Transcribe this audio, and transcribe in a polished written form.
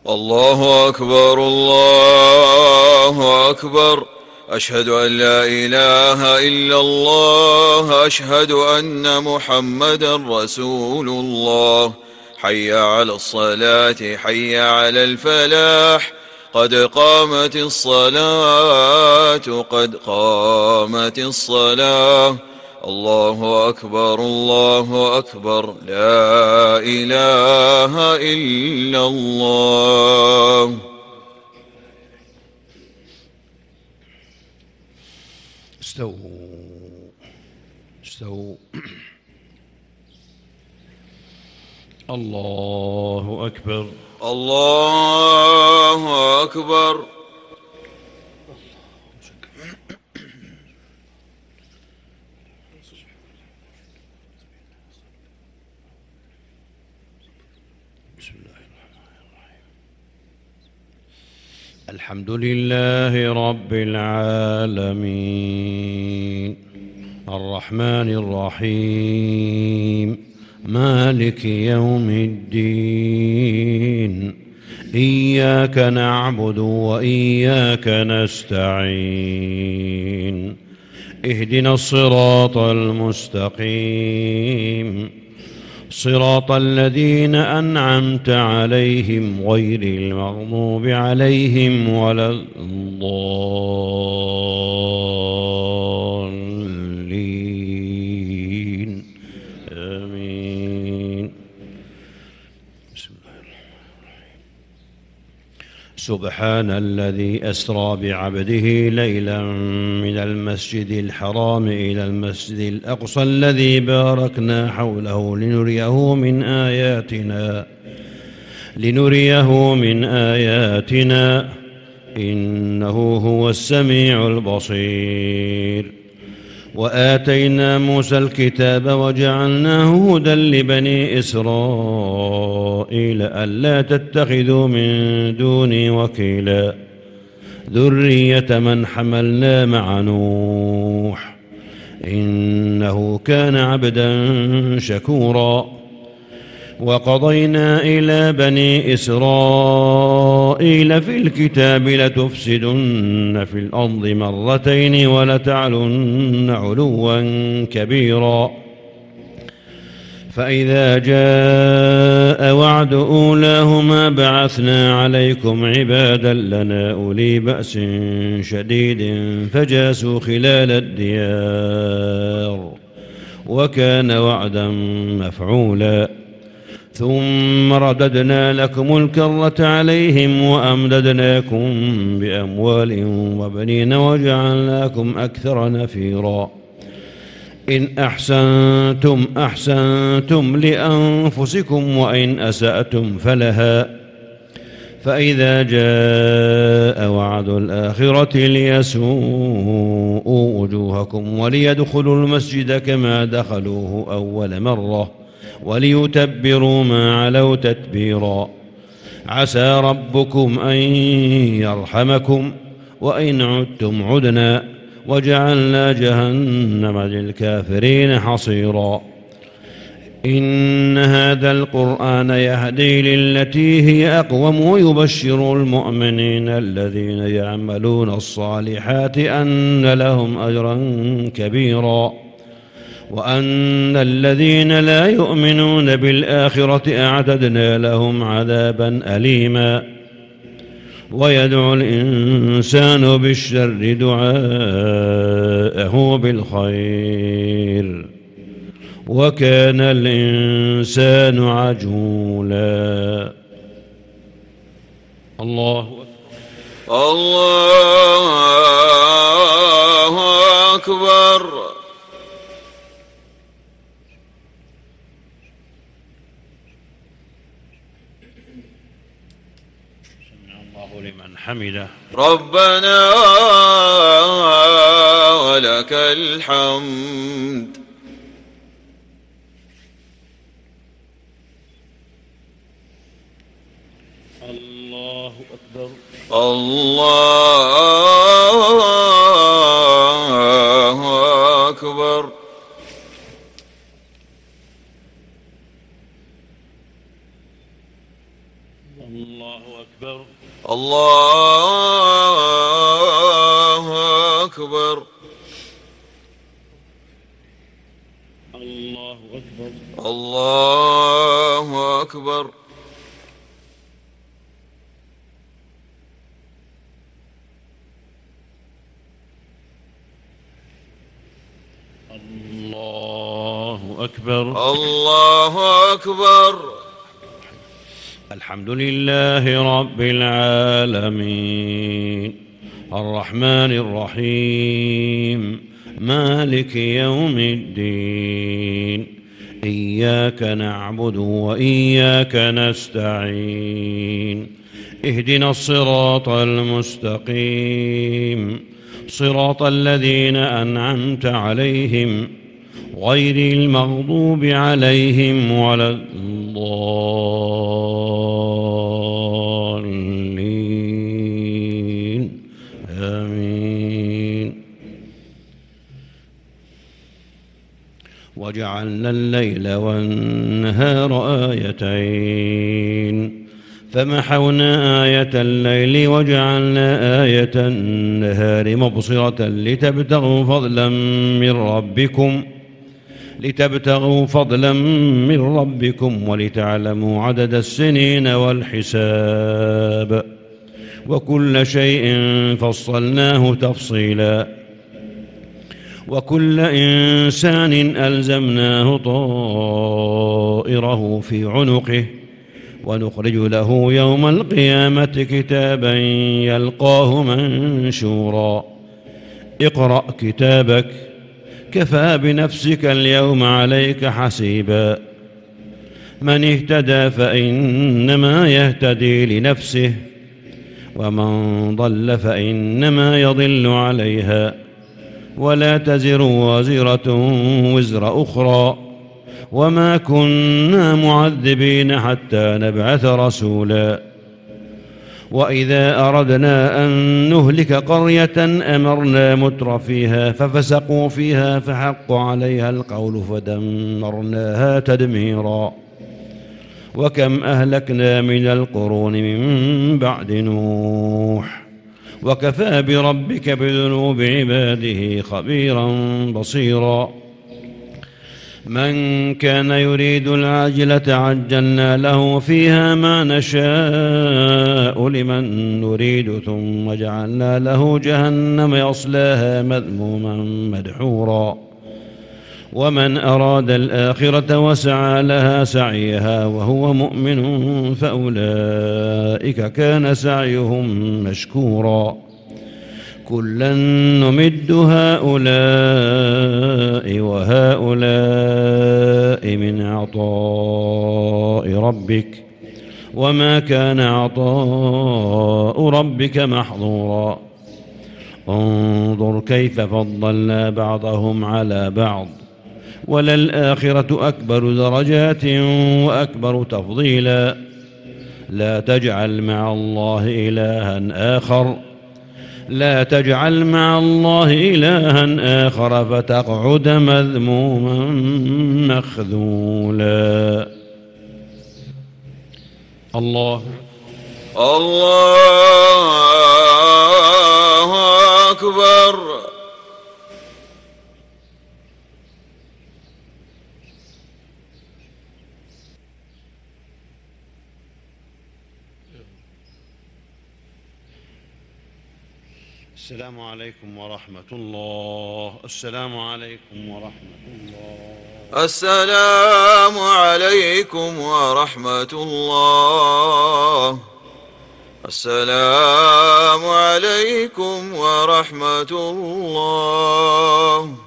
الله أكبر الله أكبر. أشهد أن لا إله إلا الله. أشهد أن محمدا رسول الله. حي على الصلاة حي على الفلاح. قد قامت الصلاة قد قامت الصلاة. الله أكبر الله أكبر. لا إله إلا الله. استووا. الله أكبر الله أكبر. الحمد لله رب العالمين الرحمن الرحيم مالك يوم الدين. إياك نعبد وإياك نستعين. اهدنا الصراط المستقيم صراط الذين أنعمت عليهم غير المغضوب عليهم ولا الضالين. آمين. بسم الله الرحمن الرحيم. سبحان الذي أسرى بعبده ليلا من المسجد الحرام إلى المسجد الأقصى الذي باركنا حوله لنريه من آياتنا إنه هو السميع البصير. وآتينا موسى الكتاب وجعلناه هدى لبني إسرائيل ألا تتخذوا من دوني وكيلا ذرية من حملنا مع نوح إنه كان عبدا شكورا. وقضينا إلى بني إسرائيل في الكتاب لتفسدن في الأرض مرتين ولتعلن علوا كبيرا. فإذا جاء وعد أولاهما بعثنا عليكم عبادا لنا أولي بأس شديد فجاسوا خلال الديار وكان وعدا مفعولا. ثم رددنا لكم الكرة عليهم وأمددناكم بأموال وبنين وجعلناكم أكثر نفيرا. إن أحسنتم لأنفسكم وإن أسأتم فلها. فإذا جاء وعد الآخرة ليسوءوا وجوهكم وليدخلوا المسجد كما دخلوه أول مرة وليتبروا ما علوا تتبيرا. عسى ربكم أن يرحمكم وإن عدتم عدنا وجعلنا جهنم للكافرين حصيرا. إن هذا القرآن يهدي للتي هي أقوم ويبشر المؤمنين الذين يعملون الصالحات أن لهم أجرا كبيرا وأن الذين لا يؤمنون بالآخرة أعتدنا لهم عذابا أليما. ويدعو الإنسان بالشر دعاءه بالخير وكان الإنسان عجولا. الله أكبر. لمن حمده ربنا ولك الحمد. الله أكبر. الله أكبر. الله أكبر. الله أكبر. الله أكبر. الله أكبر. الله أكبر. الله أكبر. الحمد لله رب العالمين الرحمن الرحيم مالك يوم الدين إياك نعبد وإياك نستعين اهدنا الصراط المستقيم صراط الذين أنعمت عليهم غير المغضوب عليهم ولا الضالين آمين. وجعلنا الليل والنهار آيتين فمحونا آية الليل وجعلنا آية النهار مبصرة لتبتغوا فضلا من ربكم ولتعلموا عدد السنين والحساب وكل شيء فصلناه تفصيلا وكل إنسان ألزمناه طائره في عنقه ونخرج له يوم القيامة كتابا يلقاه منشورا اقرأ كتابك كفى بنفسك اليوم عليك حسيبا من اهتدى فإنما يهتدي لنفسه ومن ضل فإنما يضل عليها ولا تزر وازرة وزر أخرى وما كنا معذبين حتى نبعث رسولا وإذا أردنا أن نهلك قرية أمرنا متر فيها ففسقوا فيها فحق عليها القول فدمرناها تدميرا وكم أهلكنا من القرون من بعد نوح وكفى بربك بذنوب عباده خبيرا بصيرا من كان يريد العاجلة عجلنا له فيها ما نشاء لمن نريد ثم جعلنا له جهنم يصلاها مذموما مدحورا ومن أراد الآخرة وسعى لها سعيها وهو مؤمن فأولئك كان سعيهم مشكورا كلا نمد هؤلاء وهؤلاء من عطاء ربك وما كان عطاء ربك محظورا انظر كيف فضلنا بعضهم على بعض وللآخرة أكبر درجات وأكبر تفضيلا لا تجعل مع الله إلها آخر فتقعد مذموما مخذولا. الله أكبر. السلام عليكم ورحمة الله. السلام عليكم ورحمة الله. السلام عليكم ورحمة الله. السلام عليكم ورحمة الله.